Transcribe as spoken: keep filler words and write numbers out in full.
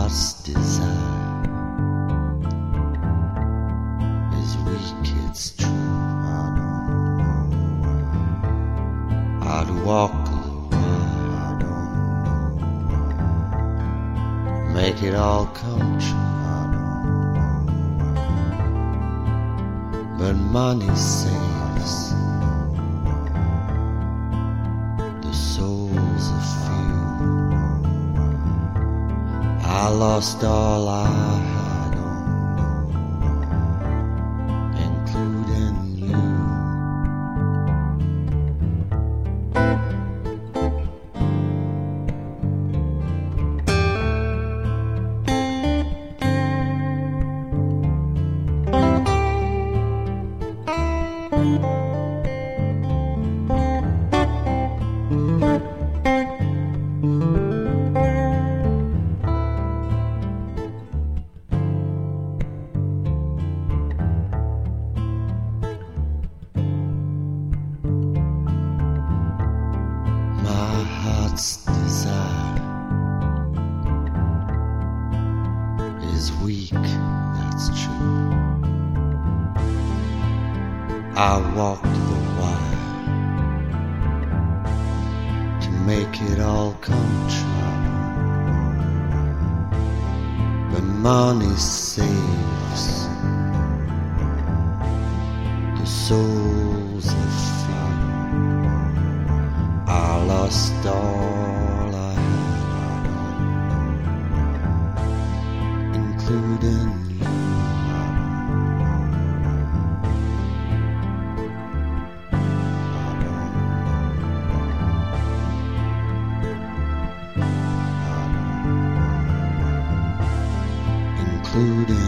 heart's desire is weak, it's true. I don't know why. I'd walk a little while. I don't know why. Make it all come true. I don't know why. But money saves the souls of few. I lost all I had on, including you. Heart's desire is weak, that's true. I walked the wire to make it all come true. But money saves the souls of few. I lost all I had, including you. Including